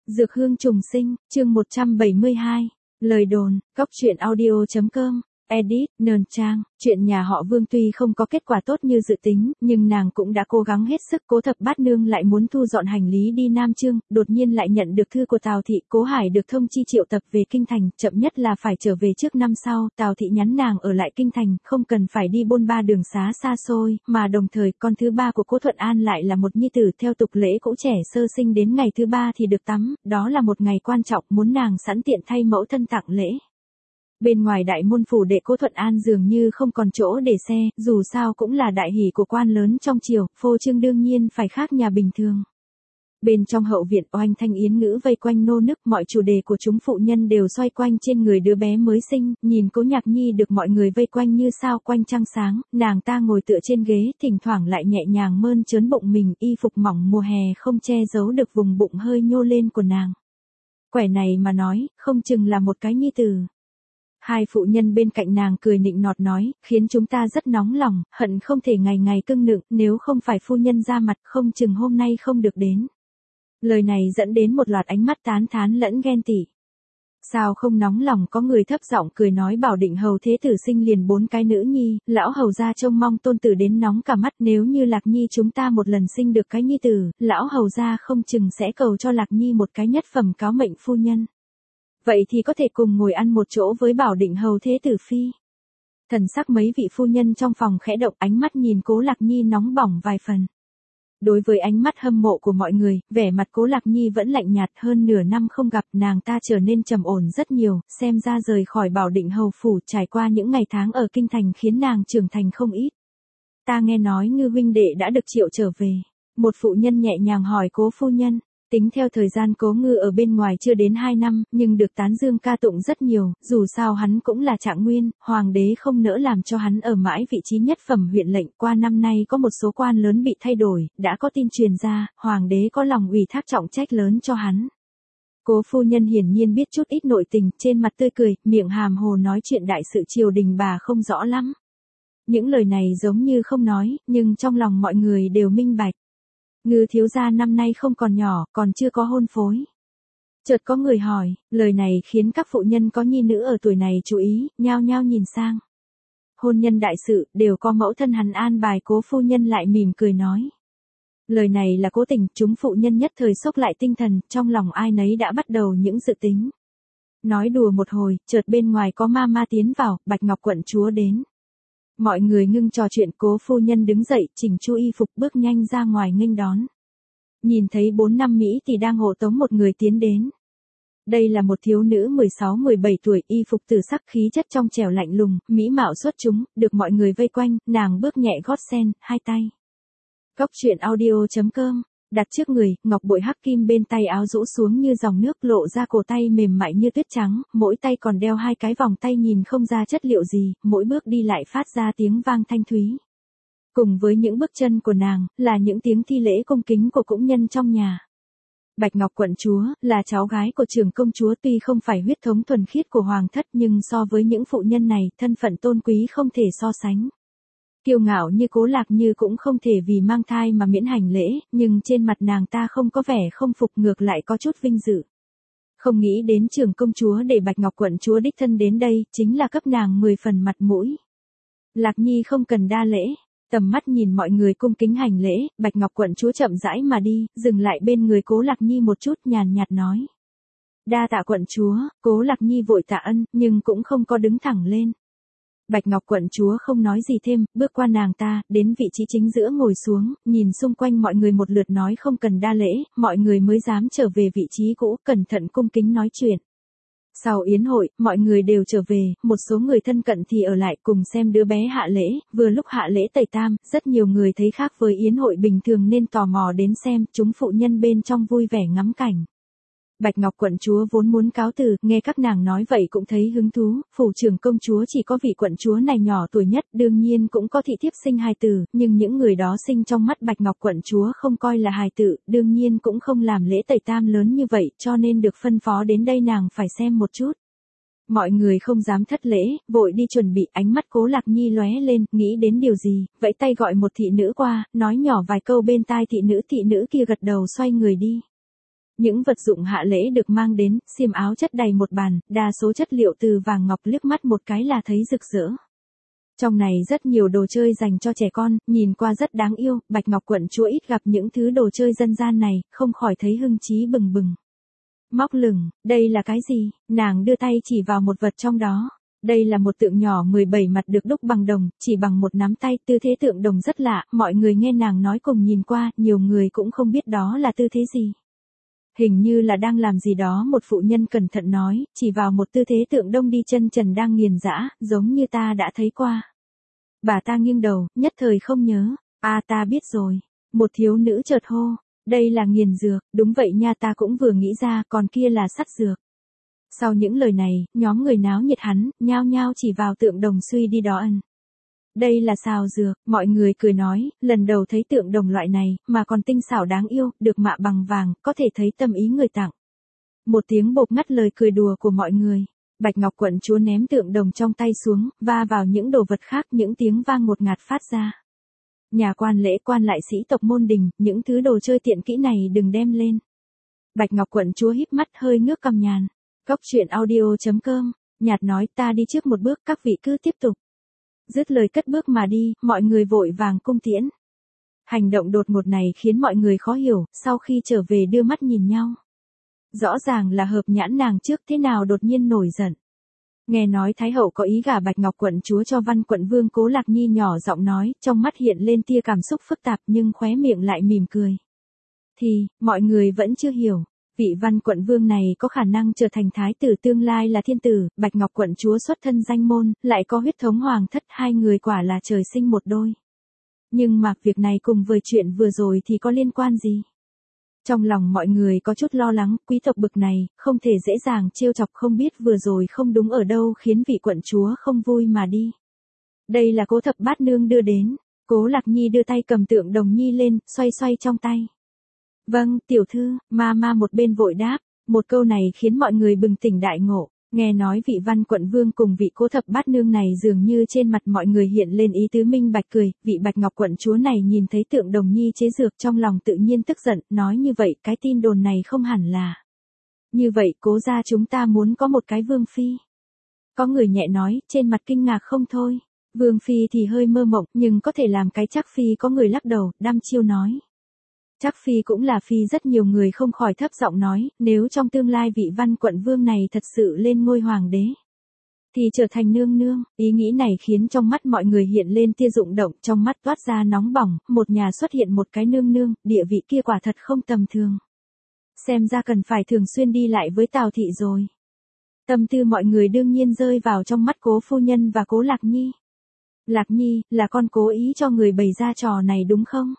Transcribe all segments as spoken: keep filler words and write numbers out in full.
Dược hương trùng sinh, chương một trăm bảy mươi hai. Lời đồn, cóc truyện audio chấm com. Edit, Nơn Trang, chuyện nhà họ Vương tuy không có kết quả tốt như dự tính, nhưng nàng cũng đã cố gắng hết sức. Cố Thập Bát Nương lại muốn thu dọn hành lý đi Nam Chương, đột nhiên lại nhận được thư của Tào Thị. Cố Hải được thông chi triệu tập về Kinh Thành, chậm nhất là phải trở về trước năm sau. Tào Thị nhắn nàng ở lại Kinh Thành, không cần phải đi bôn ba đường xá xa xôi, mà đồng thời con thứ ba của Cố Thuận An lại là một nhi tử. Theo tục lễ cũ trẻ sơ sinh đến ngày thứ ba thì được tắm, đó là một ngày quan trọng, muốn nàng sẵn tiện thay mẫu thân tặng lễ. Bên ngoài đại môn phủ đệ Cố Thuận An dường như không còn chỗ để xe, dù sao cũng là đại hỷ của quan lớn trong triều, phô trương đương nhiên phải khác nhà bình thường. Bên trong hậu viện oanh thanh yến ngữ vây quanh nô nức, mọi chủ đề của chúng phụ nhân đều xoay quanh trên người đứa bé mới sinh. Nhìn Cố Nhạc Nhi được mọi người vây quanh như sao quanh trăng sáng, nàng ta ngồi tựa trên ghế, thỉnh thoảng lại nhẹ nhàng mơn trớn bụng mình, y phục mỏng mùa hè không che giấu được vùng bụng hơi nhô lên của nàng. Quẻ này mà nói, không chừng là một cái nhi tử. Hai phụ nhân bên cạnh nàng cười nịnh nọt nói, khiến chúng ta rất nóng lòng, hận không thể ngày ngày cưng nựng, nếu không phải phu nhân ra mặt, không chừng hôm nay không được đến. Lời này dẫn đến một loạt ánh mắt tán thán lẫn ghen tị. Sao không nóng lòng, có người thấp giọng cười nói, bảo định hầu thế tử sinh liền bốn cái nữ nhi, lão hầu gia trông mong tôn tử đến nóng cả mắt. Nếu như Lạc Nhi chúng ta một lần sinh được cái nhi tử, lão hầu gia không chừng sẽ cầu cho Lạc Nhi một cái nhất phẩm cáo mệnh phu nhân. Vậy thì có thể cùng ngồi ăn một chỗ với bảo định hầu thế tử phi. Thần sắc mấy vị phu nhân trong phòng khẽ động, ánh mắt nhìn Cố Lạc Nhi nóng bỏng vài phần. Đối với ánh mắt hâm mộ của mọi người, vẻ mặt Cố Lạc Nhi vẫn lạnh nhạt. Hơn nửa năm không gặp, nàng ta trở nên trầm ổn rất nhiều, xem ra rời khỏi bảo định hầu phủ, trải qua những ngày tháng ở Kinh Thành khiến nàng trưởng thành không ít. Ta nghe nói Ngư huynh đệ đã được triệu trở về. Một phụ nhân nhẹ nhàng hỏi Cố phu nhân. Tính theo thời gian Cố Ngư ở bên ngoài chưa đến hai năm, nhưng được tán dương ca tụng rất nhiều, dù sao hắn cũng là trạng nguyên, hoàng đế không nỡ làm cho hắn ở mãi vị trí nhất phẩm huyện lệnh. Qua năm nay có một số quan lớn bị thay đổi, đã có tin truyền ra, hoàng đế có lòng ủy thác trọng trách lớn cho hắn. Cố phu nhân hiển nhiên biết chút ít nội tình, trên mặt tươi cười, miệng hàm hồ nói chuyện đại sự triều đình bà không rõ lắm. Những lời này giống như không nói, nhưng trong lòng mọi người đều minh bạch. Ngư thiếu gia năm nay không còn nhỏ, còn chưa có hôn phối. Chợt có người hỏi, lời này khiến các phụ nhân có nhi nữ ở tuổi này chú ý, nhao nhao nhìn sang. Hôn nhân đại sự, đều có mẫu thân hắn an bài. Cố phu nhân lại mỉm cười nói. Lời này là cố tình, chúng phụ nhân nhất thời sốc lại tinh thần, trong lòng ai nấy đã bắt đầu những dự tính. Nói đùa một hồi, chợt bên ngoài có ma ma tiến vào, Bạch Ngọc quận chúa đến. Mọi người ngưng trò chuyện, Cố phu nhân đứng dậy, chỉnh chu y phục bước nhanh ra ngoài nghênh đón. Nhìn thấy bốn năm Mỹ thì đang hộ tống một người tiến đến. Đây là một thiếu nữ mười sáu mười bảy tuổi, y phục tử sắc, khí chất trong trẻo lạnh lùng, mỹ mạo xuất chúng, được mọi người vây quanh, nàng bước nhẹ gót sen, hai tay. Cóc truyện audio chấm com. Đặt trước người, ngọc bội hắc kim bên tay áo rũ xuống như dòng nước, lộ ra cổ tay mềm mại như tuyết trắng, mỗi tay còn đeo hai cái vòng tay nhìn không ra chất liệu gì, mỗi bước đi lại phát ra tiếng vang thanh thúy. Cùng với những bước chân của nàng, là những tiếng thi lễ cung kính của cũng nhân trong nhà. Bạch Ngọc quận chúa, là cháu gái của trưởng công chúa, tuy không phải huyết thống thuần khiết của hoàng thất nhưng so với những phụ nhân này, thân phận tôn quý không thể so sánh. Kiêu ngạo như Cố Lạc Như cũng không thể vì mang thai mà miễn hành lễ, nhưng trên mặt nàng ta không có vẻ không phục, ngược lại có chút vinh dự. Không nghĩ đến trưởng công chúa để Bạch Ngọc quận chúa đích thân đến đây, chính là cấp nàng mười phần mặt mũi. Lạc Nhi không cần đa lễ. Tầm mắt nhìn mọi người cung kính hành lễ, Bạch Ngọc quận chúa chậm rãi mà đi, dừng lại bên người Cố Lạc Nhi một chút, nhàn nhạt nói. Đa tạ quận chúa. Cố Lạc Nhi vội tạ ân, nhưng cũng không có đứng thẳng lên. Bạch Ngọc quận chúa không nói gì thêm, bước qua nàng ta, đến vị trí chính giữa ngồi xuống, nhìn xung quanh mọi người một lượt nói không cần đa lễ, mọi người mới dám trở về vị trí cũ, cẩn thận cung kính nói chuyện. Sau yến hội, mọi người đều trở về, một số người thân cận thì ở lại cùng xem đứa bé hạ lễ. Vừa lúc hạ lễ tẩy tam, rất nhiều người thấy khác với yến hội bình thường nên tò mò đến xem, chúng phụ nhân bên trong vui vẻ ngắm cảnh. Bạch Ngọc quận chúa vốn muốn cáo từ, nghe các nàng nói vậy cũng thấy hứng thú. Phủ trưởng công chúa chỉ có vị quận chúa này nhỏ tuổi nhất, đương nhiên cũng có thị thiếp sinh hài tử, nhưng những người đó sinh trong mắt Bạch Ngọc quận chúa không coi là hài tử, đương nhiên cũng không làm lễ tẩy tam lớn như vậy, cho nên được phân phó đến đây nàng phải xem một chút. Mọi người không dám thất lễ, vội đi chuẩn bị, ánh mắt Cố Lạc Nhi lóe lên, nghĩ đến điều gì, vẫy tay gọi một thị nữ qua, nói nhỏ vài câu bên tai thị nữ, thị nữ kia gật đầu xoay người đi. Những vật dụng hạ lễ được mang đến, xiêm áo chất đầy một bàn, đa số chất liệu từ vàng ngọc, liếc mắt một cái là thấy rực rỡ. Trong này rất nhiều đồ chơi dành cho trẻ con, nhìn qua rất đáng yêu, Bạch Ngọc quận chúa ít gặp những thứ đồ chơi dân gian này, không khỏi thấy hưng trí bừng bừng. Móc lửng, đây là cái gì? Nàng đưa tay chỉ vào một vật trong đó. Đây là một tượng nhỏ mười bảy mặt được đúc bằng đồng, chỉ bằng một nắm tay, tư thế tượng đồng rất lạ, mọi người nghe nàng nói cùng nhìn qua, nhiều người cũng không biết đó là tư thế gì. Hình như là đang làm gì đó, một phụ nhân cẩn thận nói, chỉ vào một tư thế tượng đông đi chân trần đang nghiền giã, giống như ta đã thấy qua. Bà ta nghiêng đầu, nhất thời không nhớ, à ta biết rồi. Một thiếu nữ chợt hô, đây là nghiền dược, đúng vậy nha, ta cũng vừa nghĩ ra, còn kia là sắt dược. Sau những lời này, nhóm người náo nhiệt hắn, nhao nhao chỉ vào tượng đồng suy đi đó ân. Đây là xào dược, mọi người cười nói, lần đầu thấy tượng đồng loại này, mà còn tinh xảo đáng yêu, được mạ bằng vàng, có thể thấy tâm ý người tặng. Một tiếng bột ngắt lời cười đùa của mọi người. Bạch Ngọc quận chúa ném tượng đồng trong tay xuống, va vào những đồ vật khác, những tiếng vang ngột ngạt phát ra. Nhà quan lễ quan lại sĩ tộc môn đình, những thứ đồ chơi tiện kỹ này đừng đem lên. Bạch Ngọc quận chúa híp mắt hơi ngước cằm nhàn. Cốc truyện audio chấm com, nhạt nói ta đi trước một bước, các vị cứ tiếp tục. Dứt lời cất bước mà đi, mọi người vội vàng cung tiễn. Hành động đột ngột này khiến mọi người khó hiểu, sau khi trở về đưa mắt nhìn nhau. Rõ ràng là hợp nhãn nàng trước, thế nào đột nhiên nổi giận. Nghe nói Thái hậu có ý gả Bạch Ngọc quận chúa cho Văn quận vương, Cố Lạc Nhi nhỏ giọng nói, trong mắt hiện lên tia cảm xúc phức tạp nhưng khóe miệng lại mỉm cười. Thì, mọi người vẫn chưa hiểu. Vị Văn quận vương này có khả năng trở thành thái tử tương lai là thiên tử, Bạch Ngọc quận chúa xuất thân danh môn, lại có huyết thống hoàng thất, hai người quả là trời sinh một đôi. Nhưng mà việc này cùng với chuyện vừa rồi thì có liên quan gì? Trong lòng mọi người có chút lo lắng, quý tộc bực này, không thể dễ dàng trêu chọc, không biết vừa rồi không đúng ở đâu khiến vị quận chúa không vui mà đi. Đây là Cố Thập Bát Nương đưa đến, Cố Lạc Nhi đưa tay cầm tượng đồng nhi lên, xoay xoay trong tay. Vâng, tiểu thư, ma ma một bên vội đáp, một câu này khiến mọi người bừng tỉnh đại ngộ, nghe nói vị Văn quận vương cùng vị Cố Thập Bát Nương này dường như trên mặt mọi người hiện lên ý tứ minh bạch cười, vị Bạch Ngọc quận chúa này nhìn thấy tượng đồng nhi chế dược trong lòng tự nhiên tức giận, nói như vậy cái tin đồn này không hẳn là. Như vậy Cố gia chúng ta muốn có một cái vương phi. Có người nhẹ nói, trên mặt kinh ngạc không thôi, vương phi thì hơi mơ mộng, nhưng có thể làm cái chắc phi, có người lắc đầu, đăm chiêu nói. Chắc phi cũng là phi, rất nhiều người không khỏi thấp giọng nói, nếu trong tương lai vị Văn quận vương này thật sự lên ngôi hoàng đế, thì trở thành nương nương, ý nghĩ này khiến trong mắt mọi người hiện lên tia rụng động, trong mắt toát ra nóng bỏng, một nhà xuất hiện một cái nương nương, địa vị kia quả thật không tầm thường. Xem ra cần phải thường xuyên đi lại với Tào thị rồi. Tâm tư mọi người đương nhiên rơi vào trong mắt Cố phu nhân và Cố Lạc Nhi. Lạc Nhi, là con cố ý cho người bày ra trò này đúng không?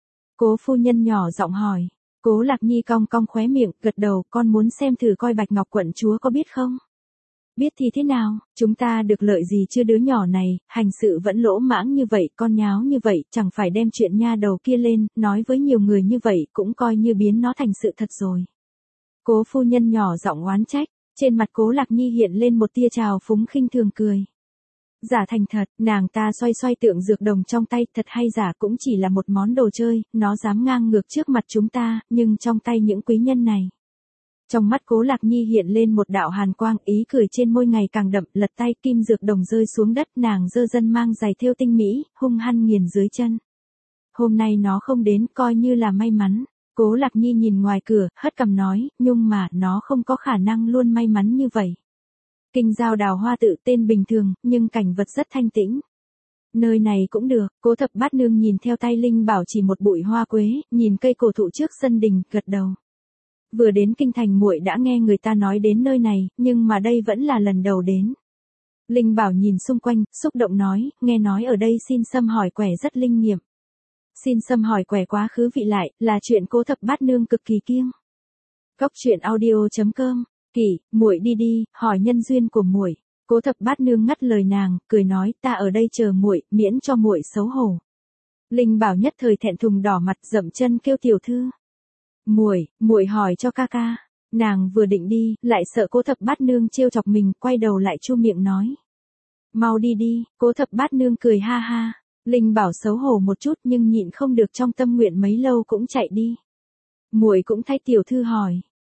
Cố phu nhân nhỏ giọng hỏi. Cố Lạc Nhi cong cong khóe miệng, gật đầu, con muốn xem thử coi Bạch Ngọc quận chúa có biết không? Biết thì thế nào, chúng ta được lợi gì chưa, đứa nhỏ này, hành sự vẫn lỗ mãng như vậy, con nháo như vậy, chẳng phải đem chuyện nha đầu kia lên, nói với nhiều người như vậy, cũng coi như biến nó thành sự thật rồi. Cố phu nhân nhỏ giọng oán trách, trên mặt Cố Lạc Nhi hiện lên một tia trào phúng khinh thường cười. Giả thành thật, nàng ta xoay xoay tượng dược đồng trong tay, thật hay giả cũng chỉ là một món đồ chơi, nó dám ngang ngược trước mặt chúng ta, nhưng trong tay những quý nhân này. Trong mắt Cố Lạc Nhi hiện lên một đạo hàn quang, ý cười trên môi ngày càng đậm, lật tay kim dược đồng rơi xuống đất, nàng dơ dân mang giày thêu tinh mỹ, hung hăng nghiền dưới chân. Hôm nay nó không đến, coi như là may mắn. Cố Lạc Nhi nhìn ngoài cửa, hất cằm nói, nhưng mà, nó không có khả năng luôn may mắn như vậy. Kinh giao đào hoa tự tên bình thường, nhưng cảnh vật rất thanh tĩnh. Nơi này cũng được, Cố Thập Bát Nương nhìn theo tay Linh Bảo chỉ một bụi hoa quế, nhìn cây cổ thụ trước sân đình, gật đầu. Vừa đến kinh thành muội đã nghe người ta nói đến nơi này, nhưng mà đây vẫn là lần đầu đến. Linh Bảo nhìn xung quanh, xúc động nói, nghe nói ở đây xin xăm hỏi quẻ rất linh nghiệm. Xin xăm hỏi quẻ quá khứ vị lại, là chuyện Cố Thập Bát Nương cực kỳ kiêng. Cốc truyện audio chấm com. Kỷ, muội đi đi, hỏi nhân duyên của muội. Cố Thập Bát Nương ngắt lời nàng, cười nói, ta ở đây chờ muội, miễn cho muội xấu hổ. Linh Bảo nhất thời thẹn thùng đỏ mặt, dậm chân kêu tiểu thư. Muội, muội hỏi cho ca ca. Nàng vừa định đi, lại sợ Cố Thập Bát Nương trêu chọc mình, quay đầu lại chu miệng nói. Mau đi đi, Cố Thập Bát Nương cười ha ha. Linh Bảo xấu hổ một chút nhưng nhịn không được trong tâm nguyện mấy lâu cũng chạy đi. Muội cũng thay tiểu thư hỏi.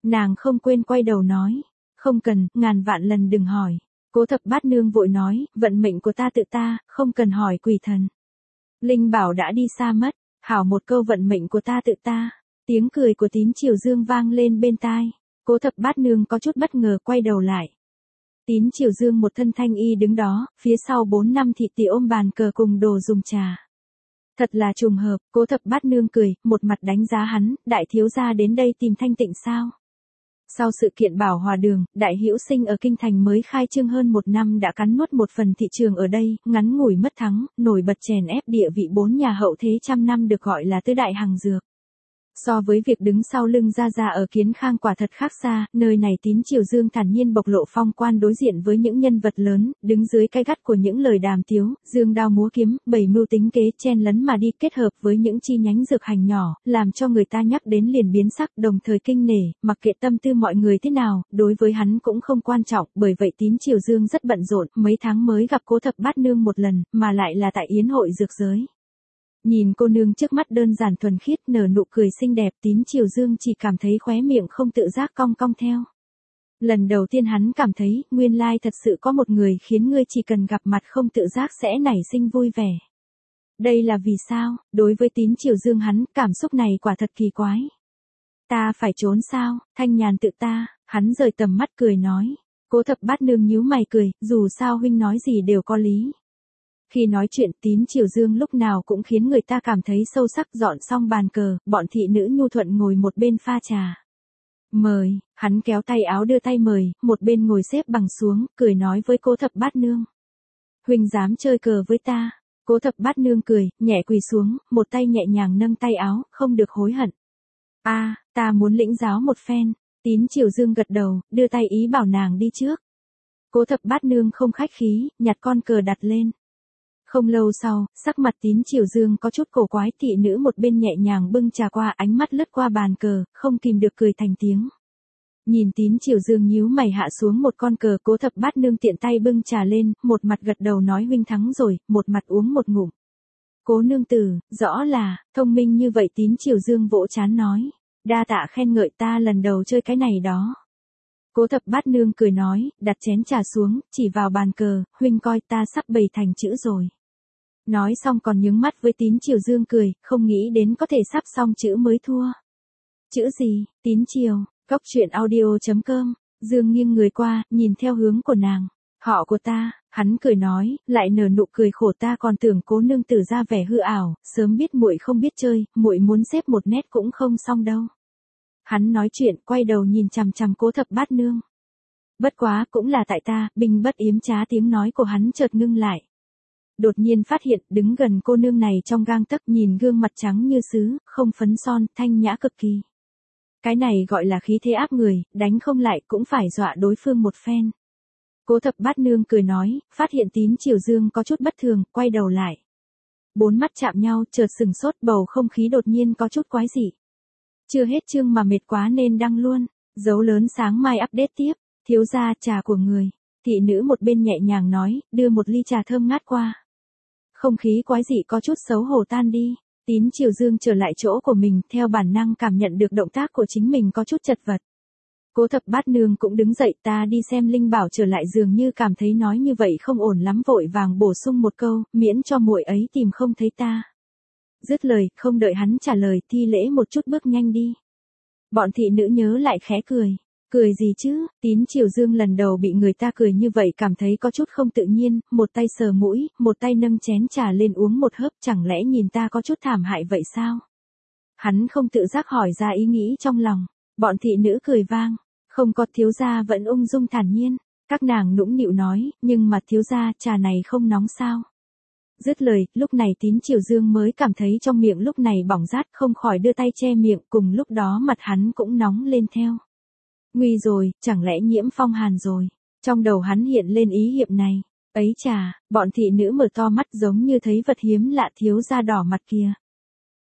Nàng không quên quay đầu nói. Không cần, ngàn vạn lần đừng hỏi. Cố thập bát nương vội nói, vận mệnh của ta tự ta, không cần hỏi quỷ thần. Linh Bảo đã đi xa mất, hảo một câu vận mệnh của ta tự ta. Tiếng cười của Tín Triều Dương vang lên bên tai. Cố thập bát nương có chút bất ngờ quay đầu lại. Tín Triều Dương một thân thanh y đứng đó, phía sau bốn năm thị tỷ ôm bàn cờ cùng đồ dùng trà. Thật là trùng hợp, Cố thập bát nương cười, một mặt đánh giá hắn, đại thiếu gia đến đây tìm thanh tịnh sao? Sau sự kiện Bảo Hòa Đường, Đại Hữu Sinh ở Kinh Thành mới khai trương hơn một năm đã cắn nuốt một phần thị trường ở đây, ngắn ngủi mất thắng, nổi bật chèn ép địa vị bốn nhà hậu thế trăm năm được gọi là tứ đại hàng dược. So với việc đứng sau lưng Gia Gia ở Kiến Khang quả thật khác xa, nơi này Tín Triều Dương thản nhiên bộc lộ phong quan đối diện với những nhân vật lớn, đứng dưới cái gắt của những lời đàm tiếu, dương đao múa kiếm, bảy mưu tính kế chen lấn mà đi kết hợp với những chi nhánh dược hành nhỏ, làm cho người ta nhắc đến liền biến sắc đồng thời kinh nể, mặc kệ tâm tư mọi người thế nào, đối với hắn cũng không quan trọng, bởi vậy Tín Triều Dương rất bận rộn, mấy tháng mới gặp Cố thập bát nương một lần, mà lại là tại yến hội dược giới. Nhìn cô nương trước mắt đơn giản thuần khiết nở nụ cười xinh đẹp Tín Triều Dương chỉ cảm thấy khóe miệng không tự giác cong cong theo. Lần đầu tiên hắn cảm thấy, nguyên lai thật sự có một người khiến ngươi chỉ cần gặp mặt không tự giác sẽ nảy sinh vui vẻ. Đây là vì sao, đối với Tín Triều Dương hắn, cảm xúc này quả thật kỳ quái. Ta phải trốn sao, thanh nhàn tự ta, hắn rời tầm mắt cười nói. Cố thập bát nương nhíu mày cười, dù sao huynh nói gì đều có lý. Khi nói chuyện Tín Triều Dương lúc nào cũng khiến người ta cảm thấy sâu sắc dọn xong bàn cờ, bọn thị nữ nhu thuận ngồi một bên pha trà. Mời, hắn kéo tay áo đưa tay mời, một bên ngồi xếp bằng xuống, cười nói với Cố thập bát nương. Huynh dám chơi cờ với ta. Cố thập bát nương cười, nhẹ quỳ xuống, một tay nhẹ nhàng nâng tay áo, không được hối hận. A, à, ta muốn lĩnh giáo một phen. Tín Triều Dương gật đầu, đưa tay ý bảo nàng đi trước. Cố thập bát nương không khách khí, nhặt con cờ đặt lên. Không lâu sau, sắc mặt Tín Triều Dương có chút cổ quái, thị nữ một bên nhẹ nhàng bưng trà qua, ánh mắt lướt qua bàn cờ, không kìm được cười thành tiếng. Nhìn Tín Triều Dương nhíu mày hạ xuống một con cờ, Cố thập bát nương tiện tay bưng trà lên, một mặt gật đầu nói huynh thắng rồi, một mặt uống một ngụm. Cố nương tử, rõ là, thông minh như vậy Tín Triều Dương vỗ trán nói. Đa tạ khen ngợi, ta lần đầu chơi cái này đó. Cố thập bát nương cười nói, đặt chén trà xuống, chỉ vào bàn cờ, huynh coi ta sắp bày thành chữ rồi. Nói xong còn nhướng mắt với Tín Triều Dương cười, không nghĩ đến có thể sắp xong chữ mới thua. Chữ gì, Tín Triều, Cóc truyện audio chấm com, Dương nghiêng người qua, nhìn theo hướng của nàng. Họ của ta, hắn cười nói, lại nở nụ cười khổ, ta còn tưởng cố nương tử ra vẻ hư ảo, sớm biết muội không biết chơi, muội muốn xếp một nét cũng không xong đâu. Hắn nói chuyện, quay đầu nhìn chằm chằm Cố thập bát nương. Bất quá, cũng là tại ta, binh bất yếm trá, tiếng nói của hắn chợt ngưng lại. Đột nhiên phát hiện, đứng gần cô nương này trong gang tấc, nhìn gương mặt trắng như sứ, không phấn son, thanh nhã cực kỳ. Cái này gọi là khí thế áp người, đánh không lại cũng phải dọa đối phương một phen. Cố thập bát nương cười nói, phát hiện Tín Triều Dương có chút bất thường, quay đầu lại. Bốn mắt chạm nhau, chợt sừng sốt, bầu không khí đột nhiên có chút quái dị. Chưa hết chương mà mệt quá nên đăng luôn. Dấu lớn sáng mai update tiếp. Thiếu gia, trà của người. Thị nữ một bên nhẹ nhàng nói, đưa một ly trà thơm ngát qua. Không khí quái dị có chút xấu hổ tan đi. Tín Triều Dương trở lại chỗ của mình, theo bản năng cảm nhận được động tác của chính mình có chút chật vật. Cố thập bát nương cũng đứng dậy, ta đi xem Linh Bảo trở lại, dường như cảm thấy nói như vậy không ổn lắm, vội vàng bổ sung một câu, miễn cho muội ấy tìm không thấy ta. Dứt lời, không đợi hắn trả lời, thi lễ một chút bước nhanh đi. Bọn thị nữ nhớ lại khẽ cười. Cười gì chứ, Tín Triều Dương lần đầu bị người ta cười như vậy cảm thấy có chút không tự nhiên, một tay sờ mũi, một tay nâng chén trà lên uống một hớp, chẳng lẽ nhìn ta có chút thảm hại vậy sao? Hắn không tự giác hỏi ra ý nghĩ trong lòng, bọn thị nữ cười vang, không có, thiếu gia vẫn ung dung thản nhiên, các nàng nũng nịu nói, nhưng mà thiếu gia, trà này không nóng sao? Dứt lời, lúc này Tín Triều Dương mới cảm thấy trong miệng lúc này bỏng rát, không khỏi đưa tay che miệng, cùng lúc đó mặt hắn cũng nóng lên theo. Nguy rồi, chẳng lẽ nhiễm phong hàn rồi. Trong đầu hắn hiện lên ý hiệp này. Ấy chà, bọn thị nữ mở to mắt giống như thấy vật hiếm lạ, thiếu gia đỏ mặt kìa.